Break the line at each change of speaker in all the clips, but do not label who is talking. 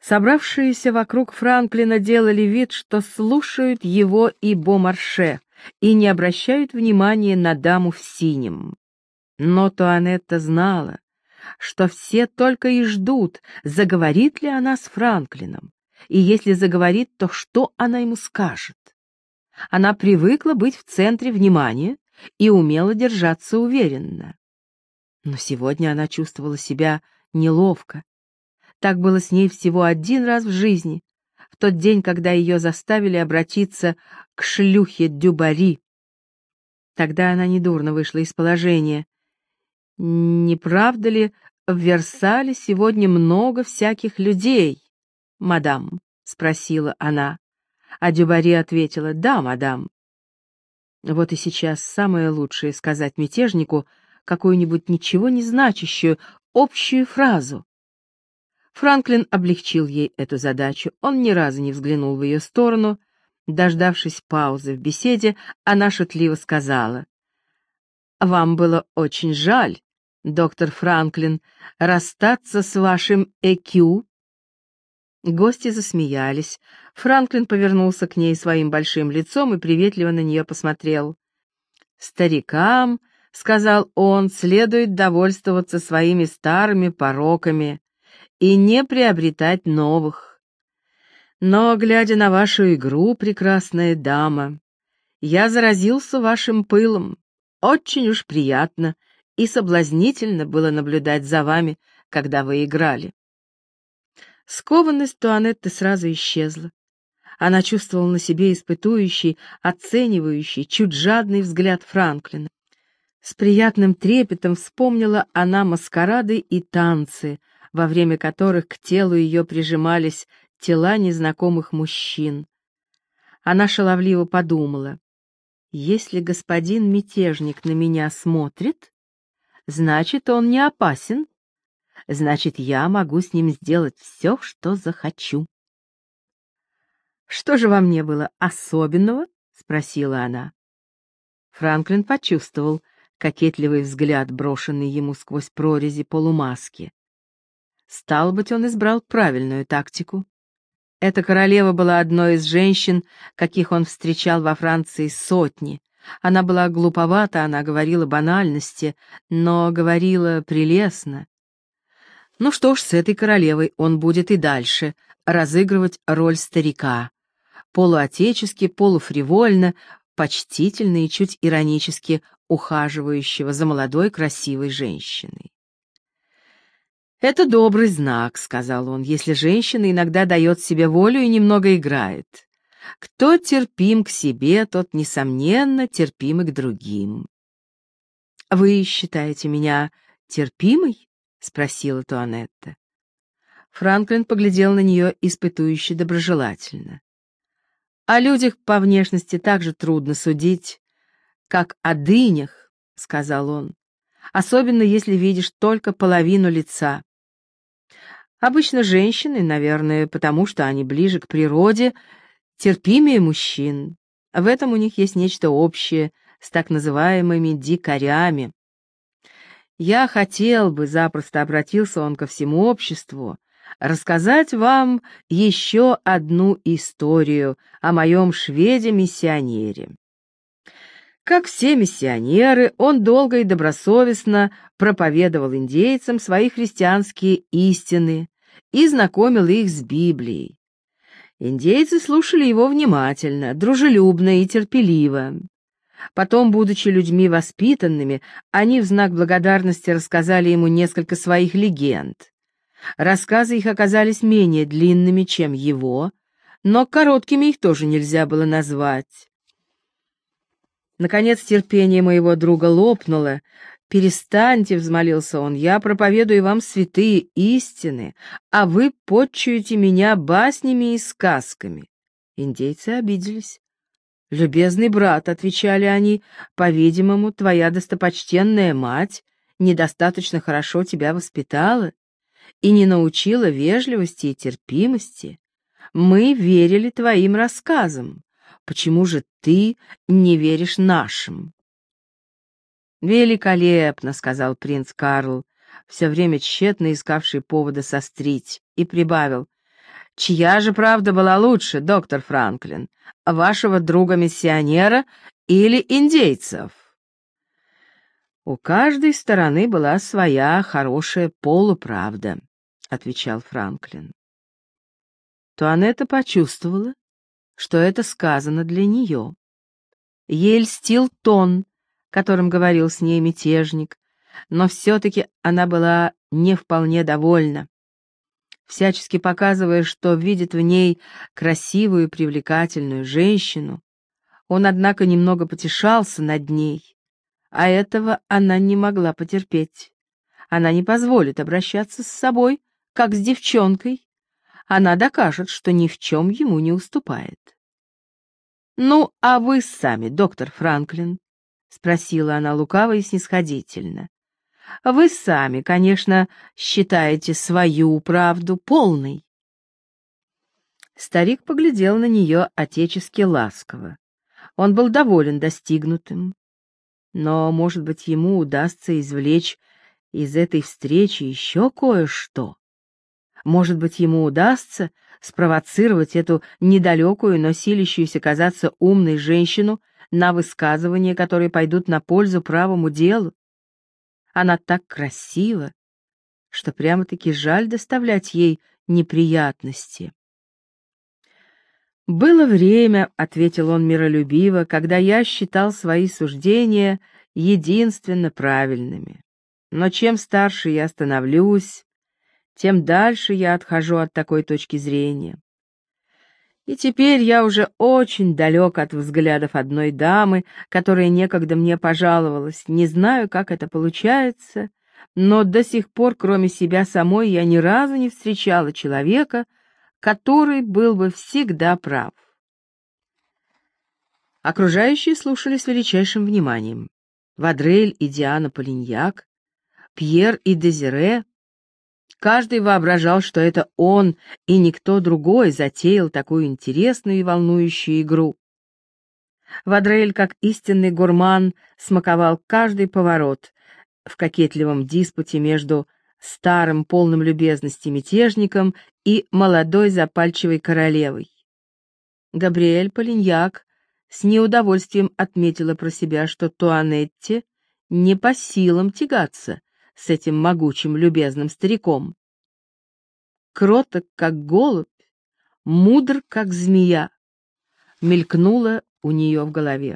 Собравшиеся вокруг Франклина делали вид, что слушают его и Бомарше, и не обращают внимания на даму в синем. Но Туанетта знала, что все только и ждут, заговорит ли она с Франклином, и если заговорит, то что она ему скажет. Она привыкла быть в центре внимания и умела держаться уверенно. Но сегодня она чувствовала себя неловко. Так было с ней всего один раз в жизни, в тот день, когда ее заставили обратиться к шлюхе Дюбари. Тогда она недурно вышла из положения. «Не правда ли, в Версале сегодня много всяких людей, мадам?» — спросила она. А Дюбари ответила: «Да, мадам». Вот и сейчас самое лучшее — сказать мятежнику какую-нибудь ничего не значащую общую фразу. Франклин облегчил ей эту задачу. Он ни разу не взглянул в ее сторону. Дождавшись паузы в беседе, она шутливо сказала: «Вам было очень жаль, доктор Франклин, расстаться с вашим ЭКЮ». Гости засмеялись. Франклин повернулся к ней своим большим лицом и приветливо на нее посмотрел. «Старикам, — сказал он, — следует довольствоваться своими старыми пороками и не приобретать новых. Но, глядя на вашу игру, прекрасная дама, я заразился вашим пылом. Очень уж приятно и соблазнительно было наблюдать за вами, когда вы играли». Скованность Туанетты сразу исчезла. Она чувствовала на себе испытующий, оценивающий, чуть жадный взгляд Франклина. С приятным трепетом вспомнила она маскарады и танцы, во время которых к телу ее прижимались тела незнакомых мужчин. Она шаловливо подумала: если господин мятежник на меня смотрит, значит, он не опасен, значит, я могу с ним сделать все, что захочу. «Что же во мне было особенного?» — спросила она. Франклин почувствовал кокетливый взгляд, брошенный ему сквозь прорези полумаски. Стало быть, он избрал правильную тактику. Эта королева была одной из женщин, каких он встречал во Франции сотни. Она была глуповата, она говорила банальности, но говорила прелестно. Ну что ж, с этой королевой он будет и дальше разыгрывать роль старика, полуотечески, полуфривольно, почтительно и чуть иронически ухаживающего за молодой красивой женщиной. «Это добрый знак», — сказал он, — «если женщина иногда дает себе волю и немного играет. Кто терпим к себе, тот, несомненно, терпим и к другим». «Вы считаете меня терпимой?» — спросила Туанетта. Франклин поглядел на нее испытующе доброжелательно. «О людях по внешности так же трудно судить, как о дынях», — сказал он, — «особенно если видишь только половину лица. Обычно женщины, наверное, потому что они ближе к природе, терпимее мужчин. В этом у них есть нечто общее с так называемыми дикарями. Я хотел бы, — запросто обратился он ко всему обществу, — рассказать вам еще одну историю о моем шведе-миссионере. Как все миссионеры, он долго и добросовестно проповедовал индейцам свои христианские истины и знакомил их с Библией. Индейцы слушали его внимательно, дружелюбно и терпеливо. Потом, будучи людьми воспитанными, они в знак благодарности рассказали ему несколько своих легенд. Рассказы их оказались менее длинными, чем его, но короткими их тоже нельзя было назвать. Наконец терпение моего друга лопнуло. «Перестаньте», — взмолился он, — «я проповедую вам святые истины, а вы потчуете меня баснями и сказками». Индейцы обиделись. «Любезный брат», — отвечали они, — «по-видимому, твоя достопочтенная мать недостаточно хорошо тебя воспитала и не научила вежливости и терпимости. Мы верили твоим рассказам. Почему же ты не веришь нашим?» «Великолепно», — сказал принц Карл, все время тщетно искавший повода сострить, и прибавил: Чья же правда была лучше, доктор Франклин? Вашего друга-миссионера или индейцев? У каждой стороны была своя хорошая полуправда, отвечал Франклин. Туанетта почувствовала, что это сказано для нее. Ей льстил тон, которым говорил с ней мятежник, но все-таки она была не вполне довольна. Всячески показывая, что видит в ней красивую и привлекательную женщину, он, однако, немного потешался над ней, а этого она не могла потерпеть. Она не позволит обращаться с собой, как с девчонкой. Она докажет, что ни в чем ему не уступает. «Ну, а вы сами, доктор Франклин?» — спросила она лукаво и снисходительно. «Вы сами, конечно, считаете свою правду полной». Старик поглядел на нее отечески ласково. Он был доволен достигнутым. Но, может быть, ему удастся извлечь из этой встречи еще кое-что. Может быть, ему удастся спровоцировать эту недалекую, но силящуюся казаться умной женщину на высказывания, которые пойдут на пользу правому делу. Она так красива, что прямо-таки жаль доставлять ей неприятности. «Было время, — ответил он миролюбиво, — когда я считал свои суждения единственно правильными. Но чем старше я становлюсь, тем дальше я отхожу от такой точки зрения. И теперь я уже очень далек от взглядов одной дамы, которая некогда мне пожаловалась. Не знаю, как это получается, но до сих пор, кроме себя самой, я ни разу не встречала человека, который был бы всегда прав». Окружающие слушали с величайшим вниманием. Вадрель и Диана Полиньяк, Пьер и Дезире. Каждый воображал, что это он и никто другой затеял такую интересную и волнующую игру. Вадрель, как истинный гурман, смаковал каждый поворот в кокетливом диспуте между старым, полным любезности мятежником и молодой запальчивой королевой. Габриэль Полиньяк с неудовольствием отметила про себя, что Туанетте не по силам тягаться с этим могучим любезным стариком. Кроток, как голубь, мудр, как змея, мелькнуло у нее в голове.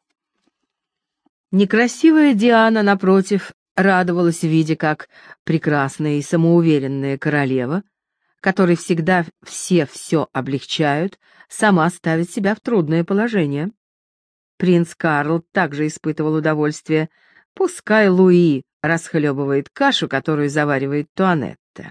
Некрасивая Диана, напротив, радовалась, видя, как прекрасная и самоуверенная королева, которой всегда все облегчают, сама ставит себя в трудное положение. Принц Карл также испытывал удовольствие. Пускай Луи расхлебывает кашу, которую заваривает Туанетта.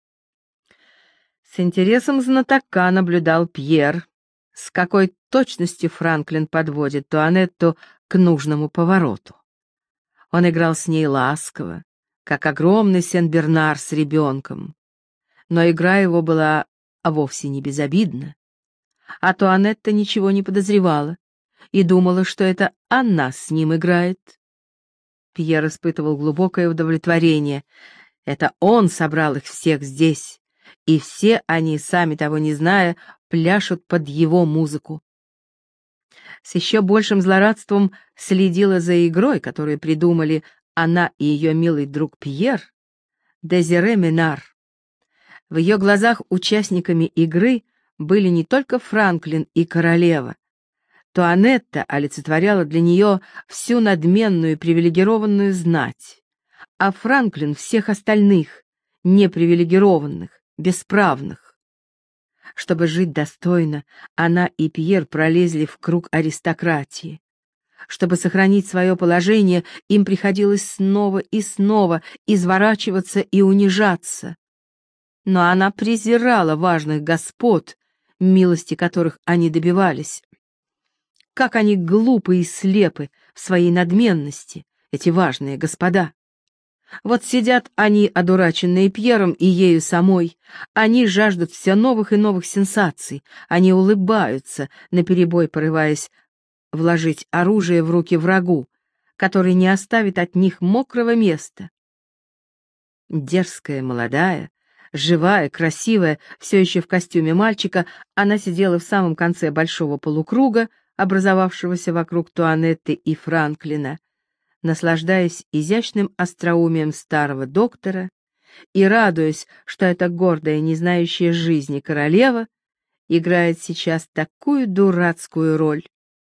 С интересом знатока наблюдал Пьер, с какой точностью Франклин подводит Туанетту к нужному повороту. Он играл с ней ласково, как огромный Сен-Бернар с ребенком, но игра его была вовсе не безобидна. А Туанетта ничего не подозревала и думала, что это она с ним играет. Пьер испытывал глубокое удовлетворение. Это он собрал их всех здесь, и все они, сами того не зная, пляшут под его музыку. С еще большим злорадством следила за игрой, которую придумали она и ее милый друг Пьер, Дезире Минар. В ее глазах участниками игры были не только Франклин и королева. Туанетта олицетворяла для нее всю надменную привилегированную знать, а Франклин — всех остальных, непривилегированных, бесправных. Чтобы жить достойно, она и Пьер пролезли в круг аристократии. Чтобы сохранить свое положение, им приходилось снова и снова изворачиваться и унижаться. Но она презирала важных господ, милости которых они добивались. Как они глупы и слепы в своей надменности, эти важные господа. Вот сидят они, одураченные Пьером и ею самой, они жаждут все новых и новых сенсаций, они улыбаются, наперебой порываясь вложить оружие в руки врагу, который не оставит от них мокрого места. Дерзкая, молодая, Живая, красивая, все еще в костюме мальчика, она сидела в самом конце большого полукруга, образовавшегося вокруг Туанетты и Франклина, наслаждаясь изящным остроумием старого доктора и радуясь, что эта гордая, не знающая жизни королева играет сейчас такую дурацкую роль.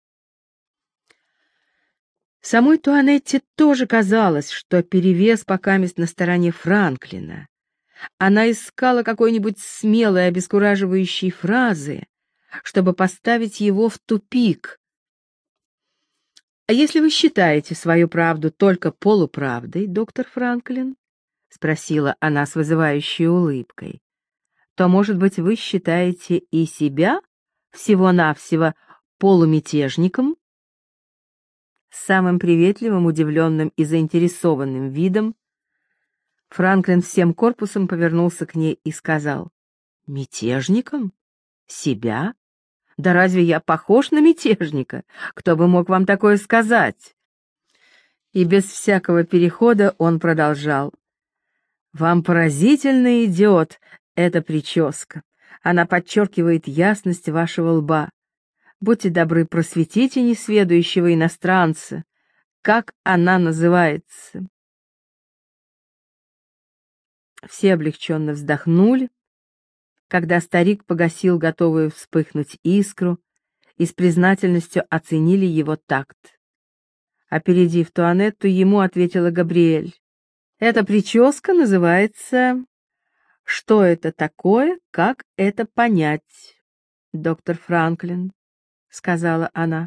Самой Туанетте тоже казалось, что перевес покамест на стороне Франклина. Она искала какой-нибудь смелой, обескураживающей фразы, чтобы поставить его в тупик. «А если вы считаете свою правду только полуправдой, доктор Франклин?» — спросила она с вызывающей улыбкой. «То, может быть, вы считаете и себя всего-навсего полумятежником?» С самым приветливым, удивленным и заинтересованным видом Франклин всем корпусом повернулся к ней и сказал: «Мятежником? Себя? Да разве я похож на мятежника? Кто бы мог вам такое сказать?» И без всякого перехода он продолжал: «Вам поразительный идиот эта прическа. Она подчеркивает ясность вашего лба. Будьте добры, просветите несведущего иностранца. Как она называется?» Все облегченно вздохнули, когда старик погасил готовую вспыхнуть искру и с признательностью оценили его такт. Опередив Туанетту, ему ответила Габриэль: «Эта прическа называется... Что это такое, как это понять, доктор Франклин?» — сказала она.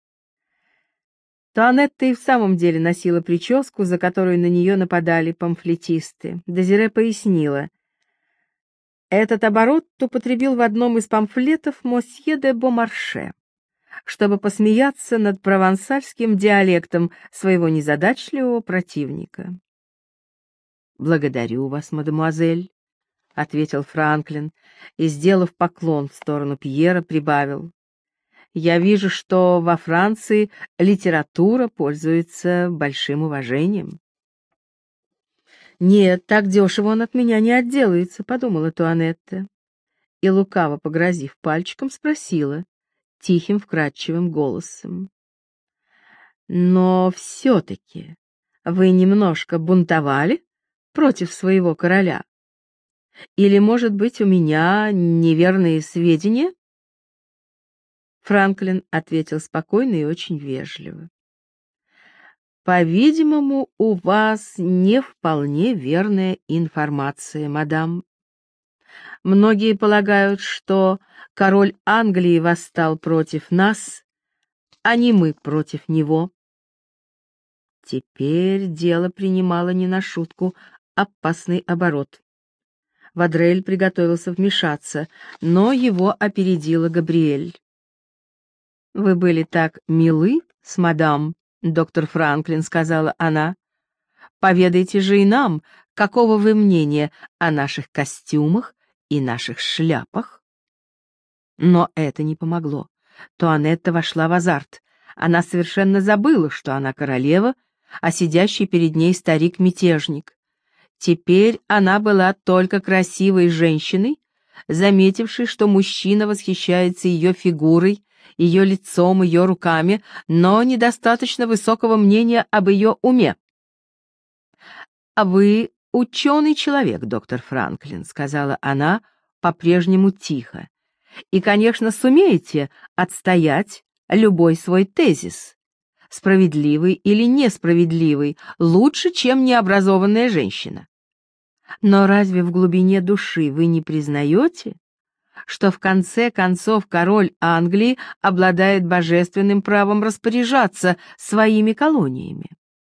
Туанетта и в самом деле носила прическу, за которую на нее нападали памфлетисты. Дезире пояснила: этот оборот употребил в одном из памфлетов мосье де Бомарше, чтобы посмеяться над провансальским диалектом своего незадачливого противника. «Благодарю вас, мадемуазель», — ответил Франклин и, сделав поклон в сторону Пьера, прибавил: «Я вижу, что во Франции литература пользуется большим уважением». «Нет, так дешево он от меня не отделается», — подумала Туанетта. И, лукаво погрозив пальчиком, спросила тихим, вкрадчивым голосом: «Но все-таки вы немножко бунтовали против своего короля? Или, может быть, у меня неверные сведения?» Франклин ответил спокойно и очень вежливо: «По-видимому, у вас не вполне верная информация, мадам. Многие полагают, что король Англии восстал против нас, а не мы против него». Теперь дело принимало не на шутку опасный оборот. Вадрель приготовился вмешаться, но его опередила Габриэль. «Вы были так милы с мадам, доктор Франклин», — сказала она. «Поведайте же и нам, какого вы мнения о наших костюмах и наших шляпах?» Но это не помогло. Туанетта вошла в азарт. Она совершенно забыла, что она королева, а сидящий перед ней старик-мятежник. Теперь она была только красивой женщиной, заметившей, что мужчина восхищается ее фигурой, ее лицом, ее руками, но недостаточно высокого мнения об ее уме. «А вы ученый человек, доктор Франклин», — сказала она по-прежнему тихо, «и, конечно, сумеете отстоять любой свой тезис, справедливый или несправедливый, лучше, чем необразованная женщина. Но разве в глубине души вы не признаете, что в конце концов король Англии обладает божественным правом распоряжаться своими колониями?»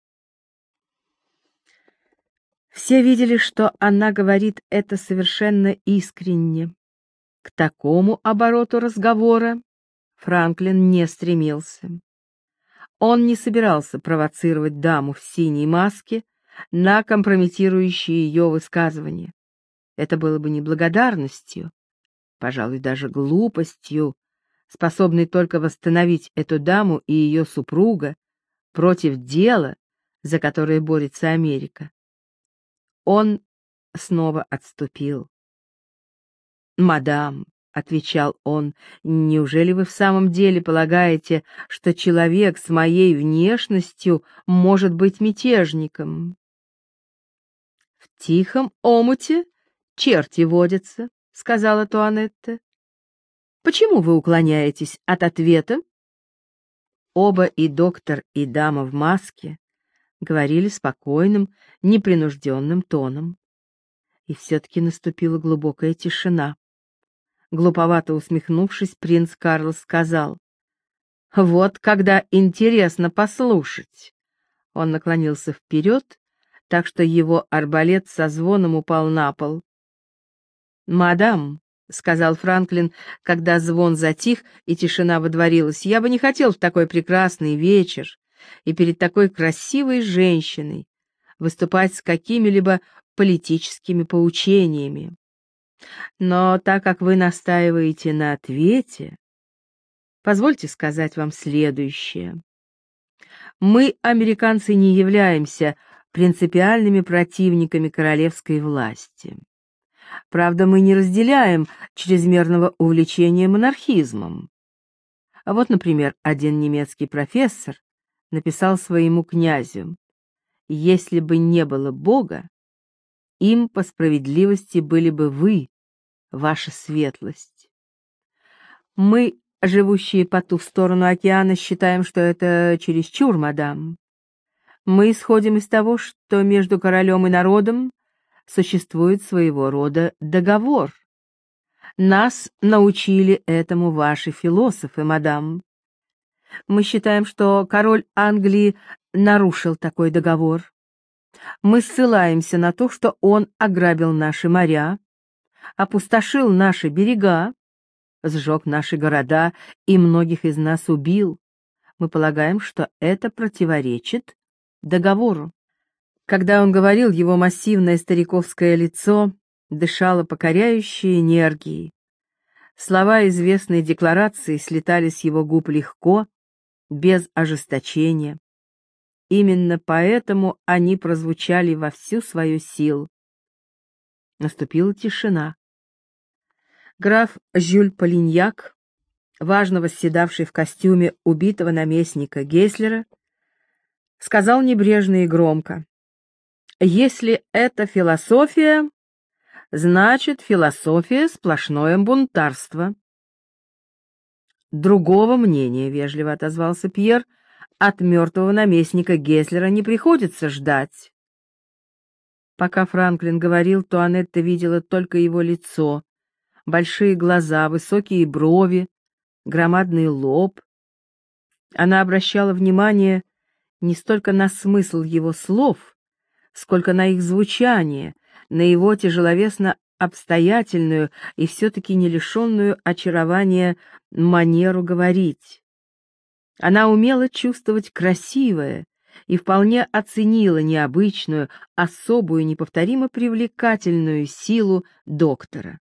Все видели, что она говорит это совершенно искренне. К такому обороту разговора Франклин не стремился. Он не собирался провоцировать даму в синей маске на компрометирующие ее высказывания. Это было бы неблагодарностью, пожалуй, даже глупостью, способной только восстановить эту даму и ее супруга против дела, за которое борется Америка. Он снова отступил. «Мадам», — отвечал он, — «неужели вы в самом деле полагаете, что человек с моей внешностью может быть мятежником?» «В тихом омуте черти водятся», — сказала Туанетта. «Почему вы уклоняетесь от ответа?» Оба, и доктор, и дама в маске, говорили спокойным, непринужденным тоном. И все-таки наступила глубокая тишина. Глуповато усмехнувшись, принц Карл сказал: «Вот когда интересно послушать». Он наклонился вперед, так что его арбалет со звоном упал на пол. «Мадам», — сказал Франклин, когда звон затих и тишина водворилась, — «я бы не хотел в такой прекрасный вечер и перед такой красивой женщиной выступать с какими-либо политическими поучениями. Но так как вы настаиваете на ответе, позвольте сказать вам следующее. Мы, американцы, не являемся принципиальными противниками королевской власти. Правда, мы не разделяем чрезмерного увлечения монархизмом. А вот, например, один немецкий профессор написал своему князю: «Если бы не было Бога, им по справедливости были бы вы, ваша светлость». Мы, живущие по ту сторону океана, считаем, что это чересчур, мадам. Мы исходим из того, что между королем и народом существует своего рода договор. Нас научили этому ваши философы, мадам. Мы считаем, что король Англии нарушил такой договор. Мы ссылаемся на то, что он ограбил наши моря, опустошил наши берега, сжег наши города и многих из нас убил. Мы полагаем, что это противоречит договору. Когда он говорил, его массивное стариковское лицо дышало покоряющей энергией. Слова известной декларации слетали с его губ легко, без ожесточения. Именно поэтому они прозвучали во всю свою силу. Наступила тишина. Граф Жюль Полиньяк, важно восседавший в костюме убитого наместника Гейслера, сказал небрежно и громко: «Если это философия, значит, философия — сплошное бунтарство». «Другого мнения», — вежливо отозвался Пьер, — «от мертвого наместника Гейслера не приходится ждать». Пока Франклин говорил, Туанетта видела только его лицо, большие глаза, высокие брови, громадный лоб. Она обращала внимание не столько на смысл его слов, сколько на их звучание, на его тяжеловесно обстоятельную и все-таки не лишенную очарования манеру говорить. Она умела чувствовать красивое и вполне оценила необычную, особую, неповторимо привлекательную силу доктора.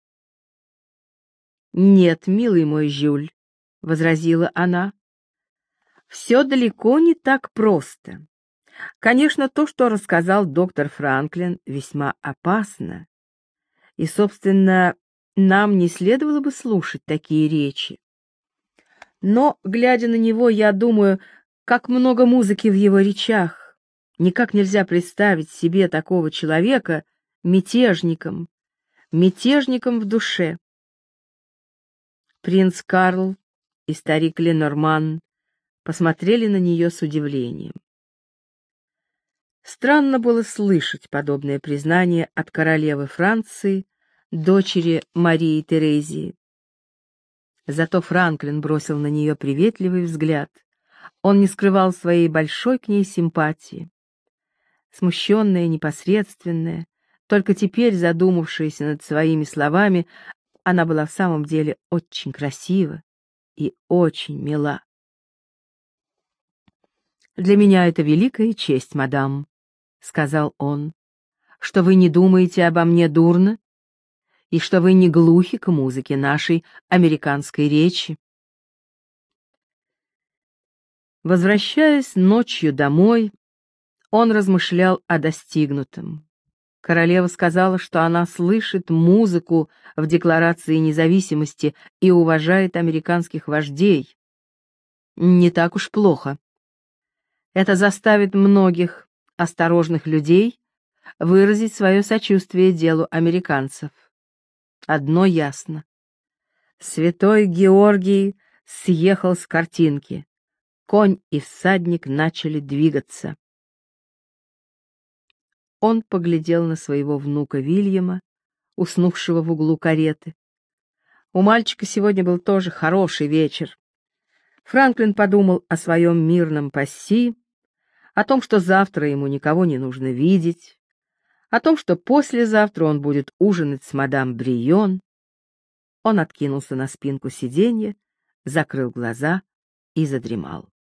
«Нет, милый мой Жюль», — возразила она, — «все далеко не так просто. Конечно, то, что рассказал доктор Франклин, весьма опасно, и, собственно, нам не следовало бы слушать такие речи. Но, глядя на него, я думаю, как много музыки в его речах. Никак нельзя представить себе такого человека мятежником, мятежником в душе». Принц Карл и старик Ленорман посмотрели на нее с удивлением. Странно было слышать подобное признание от королевы Франции, дочери Марии Терезии. Зато Франклин бросил на нее приветливый взгляд. Он не скрывал своей большой к ней симпатии. Смущенная, непосредственная, только теперь задумавшаяся над своими словами, она была в самом деле очень красива и очень мила. «Для меня это великая честь, мадам», — сказал он, — «что вы не думаете обо мне дурно и что вы не глухи к музыке нашей американской речи». Возвращаясь ночью домой, он размышлял о достигнутом. Королева сказала, что она слышит музыку в Декларации независимости и уважает американских вождей. Не так уж плохо. Это заставит многих осторожных людей выразить свое сочувствие делу американцев. Одно ясно. Святой Георгий съехал с картинки. Конь и всадник начали двигаться. Он поглядел на своего внука Вильяма, уснувшего в углу кареты. У мальчика сегодня был тоже хороший вечер. Франклин подумал о своем мирном пасси, о том, что завтра ему никого не нужно видеть, о том, что послезавтра он будет ужинать с мадам Брион. Он откинулся на спинку сиденья, закрыл глаза и задремал.